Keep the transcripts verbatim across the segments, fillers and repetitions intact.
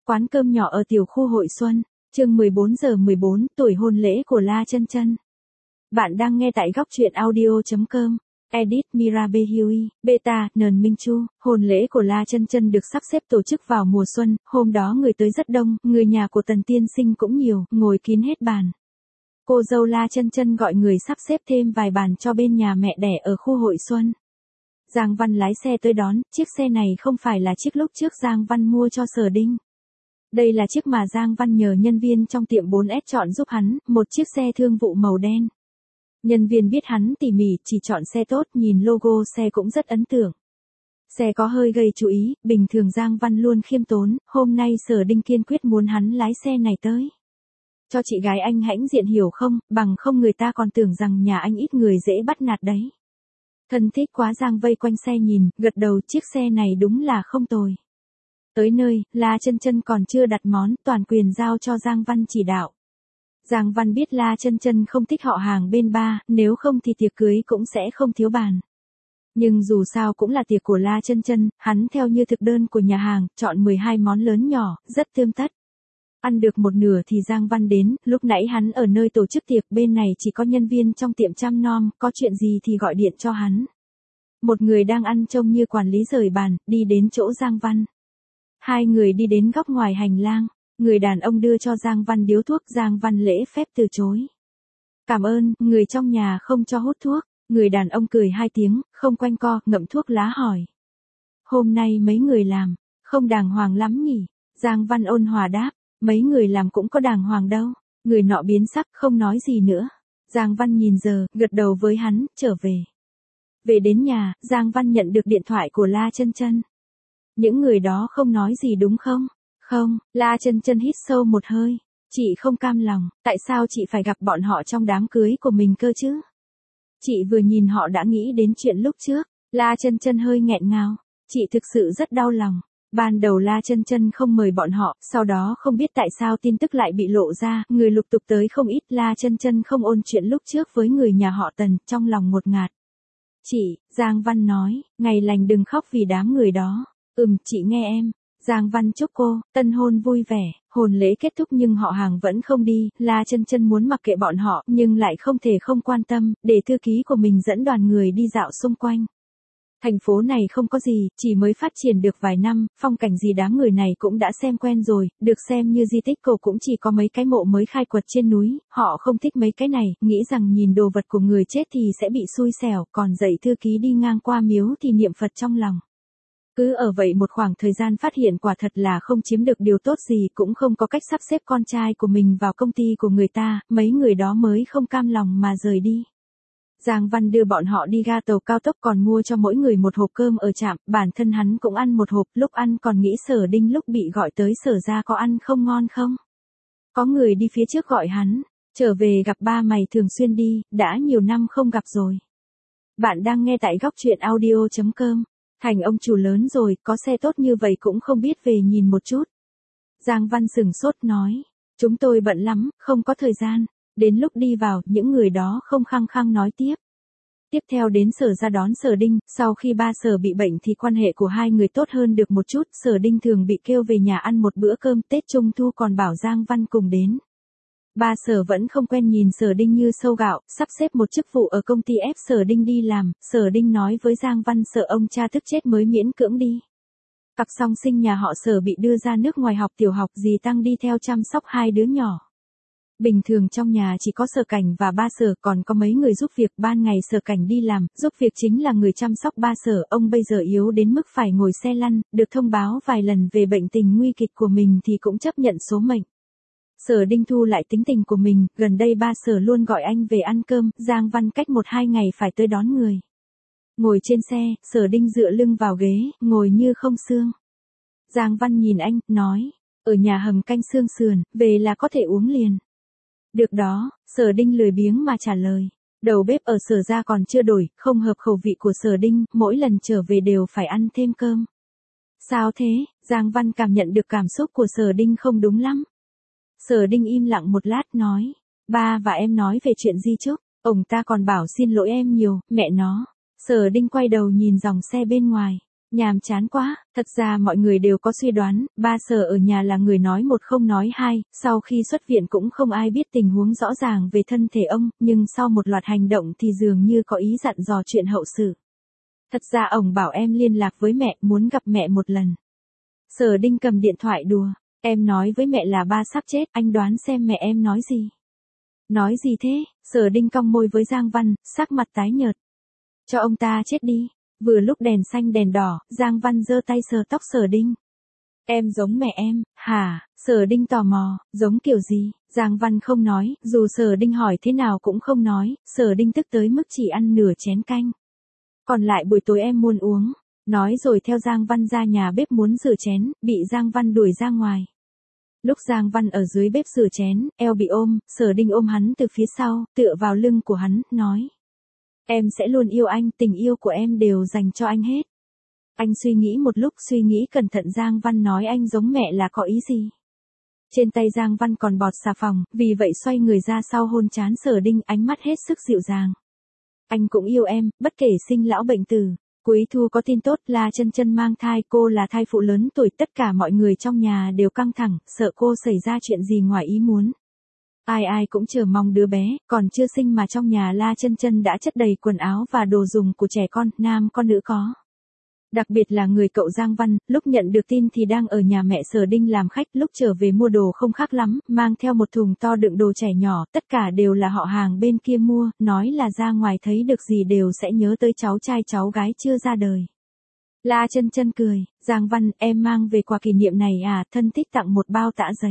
Quán cơm nhỏ ở tiểu khu Hội Xuân, chương mười bốn giờ mười bốn, tuổi hôn lễ của La Chân Chân. Bạn đang nghe tại góc truyện audio chấm com. Edit Mirabe Huey, Beta, Nờn Minh Chu. Hôn lễ của La Chân Chân được sắp xếp tổ chức vào mùa xuân, hôm đó người tới rất đông, người nhà của Tần Tiên Sinh cũng nhiều, ngồi kín hết bàn. Cô dâu La Chân Chân gọi người sắp xếp thêm vài bàn cho bên nhà mẹ đẻ ở khu Hội Xuân. Giang Văn lái xe tới đón, chiếc xe này không phải là chiếc lúc trước Giang Văn mua cho Sở Đinh. Đây là chiếc mà Giang Văn nhờ nhân viên trong tiệm bốn S chọn giúp hắn, một chiếc xe thương vụ màu đen. Nhân viên biết hắn tỉ mỉ, chỉ chọn xe tốt, nhìn logo xe cũng rất ấn tượng. Xe có hơi gây chú ý, bình thường Giang Văn luôn khiêm tốn, hôm nay Sở Đinh kiên quyết muốn hắn lái xe này tới. Cho chị gái anh hãnh diện hiểu không, bằng không người ta còn tưởng rằng nhà anh ít người dễ bắt nạt đấy. Thân thích quá Giang vây quanh xe nhìn, gật đầu, chiếc xe này đúng là không tồi. Tới nơi, La Chân Chân còn chưa đặt món, toàn quyền giao cho Giang Văn chỉ đạo. Giang Văn biết La Chân Chân không thích họ hàng bên ba, nếu không thì tiệc cưới cũng sẽ không thiếu bàn. Nhưng dù sao cũng là tiệc của La Chân Chân, hắn theo như thực đơn của nhà hàng, chọn mười hai món lớn nhỏ, rất tươm tất. Ăn được một nửa thì Giang Văn đến, lúc nãy hắn ở nơi tổ chức tiệc, bên này chỉ có nhân viên trong tiệm chăm nom, có chuyện gì thì gọi điện cho hắn. Một người đang ăn trông như quản lý rời bàn, đi đến chỗ Giang Văn. Hai người đi đến góc ngoài hành lang, người đàn ông đưa cho Giang Văn điếu thuốc, Giang Văn lễ phép từ chối. Cảm ơn, người trong nhà không cho hút thuốc, người đàn ông cười hai tiếng, không quanh co, ngậm thuốc lá hỏi. Hôm nay mấy người làm, không đàng hoàng lắm nhỉ? Giang Văn ôn hòa đáp, mấy người làm cũng có đàng hoàng đâu, người nọ biến sắc, không nói gì nữa. Giang Văn nhìn giờ, gật đầu với hắn, trở về. Về đến nhà, Giang Văn nhận được điện thoại của La Chân Chân. Những người đó không nói gì đúng không? Không, La Chân Chân hít sâu một hơi. Chị không cam lòng, tại sao chị phải gặp bọn họ trong đám cưới của mình cơ chứ? Chị vừa nhìn họ đã nghĩ đến chuyện lúc trước. La Chân Chân hơi nghẹn ngào. Chị thực sự rất đau lòng. Ban đầu La Chân Chân không mời bọn họ, sau đó không biết tại sao tin tức lại bị lộ ra, người lục tục tới không ít. La Chân Chân không ôn chuyện lúc trước với người nhà họ Tần, trong lòng ngột ngạt. Chị, Giang Văn nói, ngày lành đừng khóc vì đám người đó. Ừm, chị nghe em. Giang Văn chúc cô, tân hôn vui vẻ, hôn lễ kết thúc nhưng họ hàng vẫn không đi, La Chân Chân muốn mặc kệ bọn họ, nhưng lại không thể không quan tâm, để thư ký của mình dẫn đoàn người đi dạo xung quanh. Thành phố này không có gì, chỉ mới phát triển được vài năm, phong cảnh gì đám người này cũng đã xem quen rồi, được xem như di tích cổ cũng chỉ có mấy cái mộ mới khai quật trên núi, họ không thích mấy cái này, nghĩ rằng nhìn đồ vật của người chết thì sẽ bị xui xẻo, còn dạy thư ký đi ngang qua miếu thì niệm Phật trong lòng. Cứ ở vậy một khoảng thời gian phát hiện quả thật là không chiếm được điều tốt gì, cũng không có cách sắp xếp con trai của mình vào công ty của người ta, mấy người đó mới không cam lòng mà rời đi. Giang Văn đưa bọn họ đi ga tàu cao tốc, còn mua cho mỗi người một hộp cơm ở trạm, bản thân hắn cũng ăn một hộp, lúc ăn còn nghĩ Sở Đinh lúc bị gọi tới Sở ra có ăn không ngon không. Có người đi phía trước gọi hắn, trở về gặp ba mày thường xuyên đi, đã nhiều năm không gặp rồi. Bạn đang nghe tại góc truyện audio chấm com. Thành ông chủ lớn rồi, có xe tốt như vậy cũng không biết về nhìn một chút. Giang Văn sừng sốt nói, chúng tôi bận lắm, không có thời gian. Đến lúc đi vào, những người đó không khăng khăng nói tiếp. Tiếp theo đến Sở ra đón Sở Đinh, sau khi ba Sở bị bệnh thì quan hệ của hai người tốt hơn được một chút, Sở Đinh thường bị kêu về nhà ăn một bữa cơm, Tết Trung Thu còn bảo Giang Văn cùng đến. Ba Sở vẫn không quen nhìn Sở Đinh như sâu gạo, sắp xếp một chức vụ ở công ty ép Sở Đinh đi làm, Sở Đinh nói với Giang Văn sợ ông cha tức chết mới miễn cưỡng đi. Cặp song sinh nhà họ Sở bị đưa ra nước ngoài học tiểu học, dì Tăng đi theo chăm sóc hai đứa nhỏ. Bình thường trong nhà chỉ có Sở Cảnh và ba Sở, còn có mấy người giúp việc, ban ngày Sở Cảnh đi làm, giúp việc chính là người chăm sóc ba Sở, ông bây giờ yếu đến mức phải ngồi xe lăn, được thông báo vài lần về bệnh tình nguy kịch của mình thì cũng chấp nhận số mệnh. Sở Đinh thu lại tính tình của mình, gần đây ba Sở luôn gọi anh về ăn cơm, Giang Văn cách một hai ngày phải tới đón người. Ngồi trên xe, Sở Đinh dựa lưng vào ghế, ngồi như không xương. Giang Văn nhìn anh, nói, ở nhà hầm canh xương sườn, về là có thể uống liền. Được đó, Sở Đinh lười biếng mà trả lời. Đầu bếp ở Sở ra còn chưa đổi, không hợp khẩu vị của Sở Đinh, mỗi lần trở về đều phải ăn thêm cơm. Sao thế? Giang Văn cảm nhận được cảm xúc của Sở Đinh không đúng lắm. Sở Đinh im lặng một lát nói, ba và em nói về chuyện di chúc, ông ta còn bảo xin lỗi em nhiều, mẹ nó. Sở Đinh quay đầu nhìn dòng xe bên ngoài. Nhàm chán quá, thật ra mọi người đều có suy đoán, ba Sở ở nhà là người nói một không nói hai, sau khi xuất viện cũng không ai biết tình huống rõ ràng về thân thể ông, nhưng sau một loạt hành động thì dường như có ý dặn dò chuyện hậu sự. Thật ra ông bảo em liên lạc với mẹ, muốn gặp mẹ một lần. Sở Đinh cầm điện thoại đùa, em nói với mẹ là ba sắp chết, anh đoán xem mẹ em nói gì. Nói gì thế? Sở Đinh cong môi với Giang Văn, sắc mặt tái nhợt. Cho ông ta chết đi. Vừa lúc đèn xanh đèn đỏ, Giang Văn giơ tay sờ tóc Sở Đinh. Em giống mẹ em, hả? Sở Đinh tò mò, giống kiểu gì? Giang Văn không nói, dù Sở Đinh hỏi thế nào cũng không nói, Sở Đinh tức tới mức chỉ ăn nửa chén canh. Còn lại buổi tối em muốn uống. Nói rồi theo Giang Văn ra nhà bếp muốn rửa chén, bị Giang Văn đuổi ra ngoài. Lúc Giang Văn ở dưới bếp rửa chén, eo bị ôm, Sở Đinh ôm hắn từ phía sau, tựa vào lưng của hắn, nói. Em sẽ luôn yêu anh, tình yêu của em đều dành cho anh hết. Anh suy nghĩ một lúc, suy nghĩ cẩn thận. Giang Văn nói anh giống mẹ là có ý gì? Trên tay Giang Văn còn bọt xà phòng, vì vậy xoay người ra sau hôn trán Sở Đinh, ánh mắt hết sức dịu dàng. Anh cũng yêu em, bất kể sinh lão bệnh tử. Cuối thu có tin tốt, La Chân Chân mang thai, cô là thai phụ lớn tuổi, tất cả mọi người trong nhà đều căng thẳng, sợ cô xảy ra chuyện gì ngoài ý muốn. Ai ai cũng chờ mong đứa bé, còn chưa sinh mà trong nhà La Chân Chân đã chất đầy quần áo và đồ dùng của trẻ con, nam con nữ có. Đặc biệt là người cậu Giang Văn, lúc nhận được tin thì đang ở nhà mẹ Sở Đinh làm khách, lúc trở về mua đồ không khác lắm, mang theo một thùng to đựng đồ trẻ nhỏ, tất cả đều là họ hàng bên kia mua, nói là ra ngoài thấy được gì đều sẽ nhớ tới cháu trai cháu gái chưa ra đời. La Chân Chân cười, Giang Văn, em mang về quà kỷ niệm này à, thân thích tặng một bao tã giấy.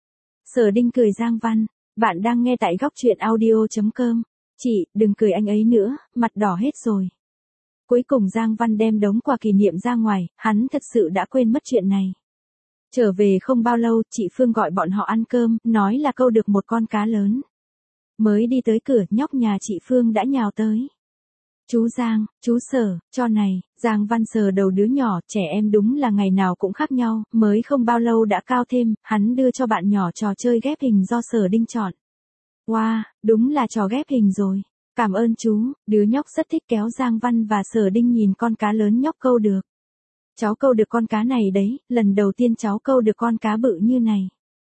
Sở Đinh cười Giang Văn, bạn đang nghe tại góc truyện audio chấm com. Chị, đừng cười anh ấy nữa, mặt đỏ hết rồi. Cuối cùng Giang Văn đem đống quà kỷ niệm ra ngoài, hắn thật sự đã quên mất chuyện này. Trở về không bao lâu, chị Phương gọi bọn họ ăn cơm, nói là câu được một con cá lớn. Mới đi tới cửa, nhóc nhà chị Phương đã nhào tới. Chú Giang, chú Sở, cho này. Giang Văn sờ đầu đứa nhỏ, trẻ em đúng là ngày nào cũng khác nhau, mới không bao lâu đã cao thêm, hắn đưa cho bạn nhỏ trò chơi ghép hình do Sở Đinh chọn. Wow, đúng là trò ghép hình rồi. Cảm ơn chú, đứa nhóc rất thích kéo Giang Văn và Sở Đinh nhìn con cá lớn nhóc câu được. Cháu câu được con cá này đấy, lần đầu tiên cháu câu được con cá bự như này.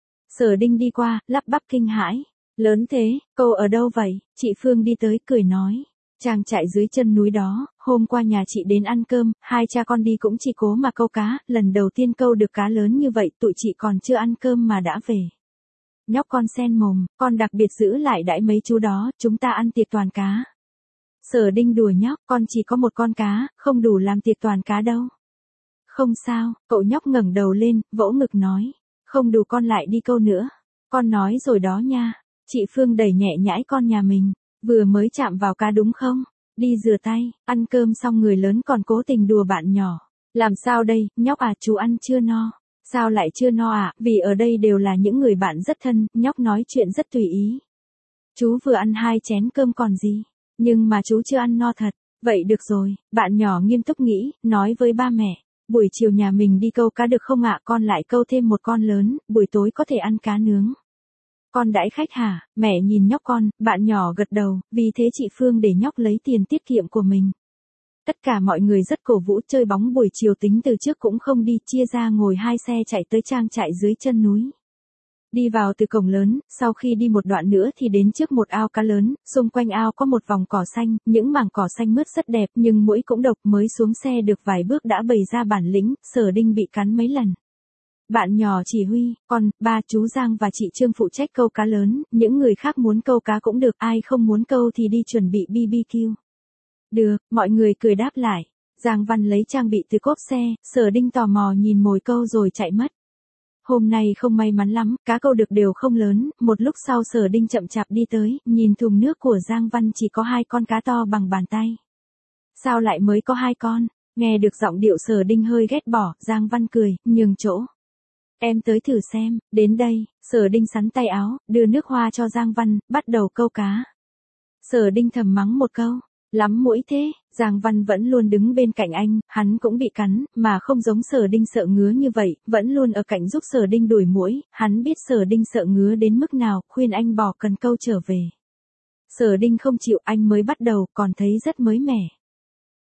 Sở Đinh đi qua, lắp bắp kinh hãi. Lớn thế, câu ở đâu vậy? Chị Phương đi tới cười nói. Trang trại dưới chân núi đó, hôm qua nhà chị đến ăn cơm, hai cha con đi cũng chỉ cố mà câu cá, lần đầu tiên câu được cá lớn như vậy, tụi chị còn chưa ăn cơm mà đã về. Nhóc con sen mồm, con đặc biệt giữ lại đãi mấy chú đó, chúng ta ăn tiệc toàn cá. Sở Đinh đùa nhóc, con chỉ có một con cá, không đủ làm tiệc toàn cá đâu. Không sao, cậu nhóc ngẩng đầu lên, vỗ ngực nói. Không đủ con lại đi câu nữa. Con nói rồi đó nha. Chị Phương đẩy nhẹ nhãi con nhà mình. Vừa mới chạm vào cá đúng không? Đi rửa tay, ăn cơm xong người lớn còn cố tình đùa bạn nhỏ. Làm sao đây, nhóc à, chú ăn chưa no? Sao lại chưa no à, vì ở đây đều là những người bạn rất thân, nhóc nói chuyện rất tùy ý. Chú vừa ăn hai chén cơm còn gì, nhưng mà chú chưa ăn no thật. Vậy được rồi, bạn nhỏ nghiêm túc nghĩ, nói với ba mẹ. Buổi chiều nhà mình đi câu cá được không ạ, con lại câu thêm một con lớn, buổi tối có thể ăn cá nướng. Con đãi khách hả? Mẹ nhìn nhóc con, bạn nhỏ gật đầu, vì thế chị Phương để nhóc lấy tiền tiết kiệm của mình. Tất cả mọi người rất cổ vũ, chơi bóng buổi chiều tính từ trước cũng không đi, chia ra ngồi hai xe chạy tới trang trại dưới chân núi. Đi vào từ cổng lớn, sau khi đi một đoạn nữa thì đến trước một ao cá lớn, xung quanh ao có một vòng cỏ xanh, những mảng cỏ xanh mướt rất đẹp nhưng muỗi cũng độc, mới xuống xe được vài bước đã bày ra bản lĩnh, Sở Đinh bị cắn mấy lần. Bạn nhỏ chỉ huy, con, ba chú Giang và chị Trương phụ trách câu cá lớn, những người khác muốn câu cá cũng được, ai không muốn câu thì đi chuẩn bị bê bê kiu. Được, mọi người cười đáp lại. Giang Văn lấy trang bị từ cốp xe, Sở Đinh tò mò nhìn mồi câu rồi chạy mất. Hôm nay không may mắn lắm, cá câu được đều không lớn, một lúc sau Sở Đinh chậm chạp đi tới, nhìn thùng nước của Giang Văn chỉ có hai con cá to bằng bàn tay. Sao lại mới có hai con? Nghe được giọng điệu Sở Đinh hơi ghét bỏ, Giang Văn cười, nhường chỗ. Em tới thử xem, đến đây, Sở Đinh sắn tay áo, đưa nước hoa cho Giang Văn, bắt đầu câu cá. Sở Đinh thầm mắng một câu, lắm mũi thế, Giang Văn vẫn luôn đứng bên cạnh anh, hắn cũng bị cắn, mà không giống Sở Đinh sợ ngứa như vậy, vẫn luôn ở cạnh giúp Sở Đinh đuổi muỗi, hắn biết Sở Đinh sợ ngứa đến mức nào, khuyên anh bỏ cần câu trở về. Sở Đinh không chịu, anh mới bắt đầu, còn thấy rất mới mẻ.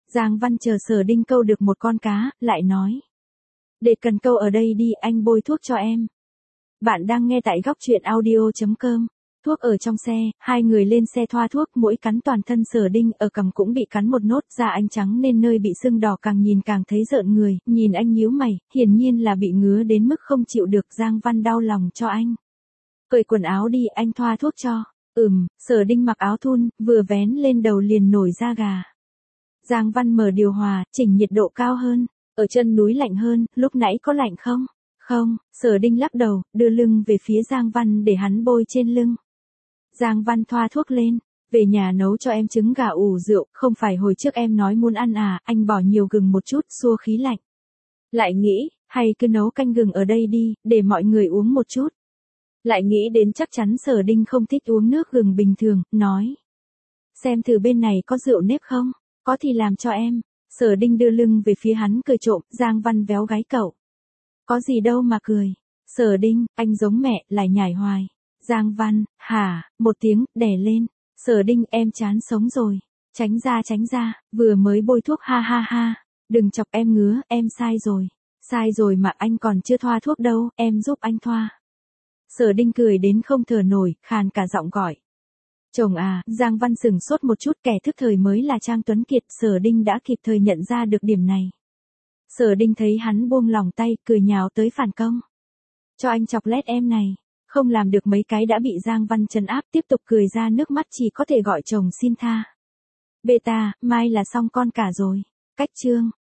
Giang Văn chờ Sở Đinh câu được một con cá, lại nói. Để cần câu ở đây đi, anh bôi thuốc cho em. Bạn đang nghe tại góc truyện audio.com. Thuốc ở trong xe, hai người lên xe thoa thuốc, mỗi cắn toàn thân Sở Đinh, ở cằm cũng bị cắn một nốt, da anh trắng nên nơi bị sưng đỏ càng nhìn càng thấy rợn người, nhìn anh nhíu mày, hiển nhiên là bị ngứa đến mức không chịu được. Giang Văn đau lòng cho anh. Cởi quần áo đi, anh thoa thuốc cho. Ừm, Sở Đinh mặc áo thun, vừa vén lên đầu liền nổi da gà. Giang Văn mở điều hòa, chỉnh nhiệt độ cao hơn. Ở chân núi lạnh hơn, lúc nãy có lạnh không? Không, Sở Đinh lắc đầu, đưa lưng về phía Giang Văn để hắn bôi trên lưng. Giang Văn thoa thuốc lên. Về nhà nấu cho em trứng gà ủ rượu, không phải hồi trước em nói muốn ăn à, anh bỏ nhiều gừng một chút, xua khí lạnh. Lại nghĩ, hay cứ nấu canh gừng ở đây đi, để mọi người uống một chút. Lại nghĩ đến chắc chắn Sở Đinh không thích uống nước gừng bình thường, nói. Xem thử bên này có rượu nếp không, có thì làm cho em. Sở Đinh đưa lưng về phía hắn cười trộm, Giang Văn véo gáy cậu. Có gì đâu mà cười. Sở Đinh, anh giống mẹ, lại nhảy hoài. Giang Văn, hả, một tiếng, đè lên. Sở Đinh, em chán sống rồi. Tránh ra tránh ra, vừa mới bôi thuốc ha ha ha. Đừng chọc em ngứa, em sai rồi. Sai rồi mà anh còn chưa thoa thuốc đâu, em giúp anh thoa. Sở Đinh cười đến không thở nổi, khàn cả giọng gọi. Chồng à, Giang Văn sừng sốt một chút, kẻ thức thời mới là Trang Tuấn Kiệt, Sở Đinh đã kịp thời nhận ra được điểm này. Sở Đinh thấy hắn buông lòng tay, cười nhào tới phản công. Cho anh chọc lét em này. Không làm được mấy cái đã bị Giang Văn trấn áp, tiếp tục cười ra nước mắt, chỉ có thể gọi chồng xin tha. Beta, mai là xong con cả rồi. Cách chương.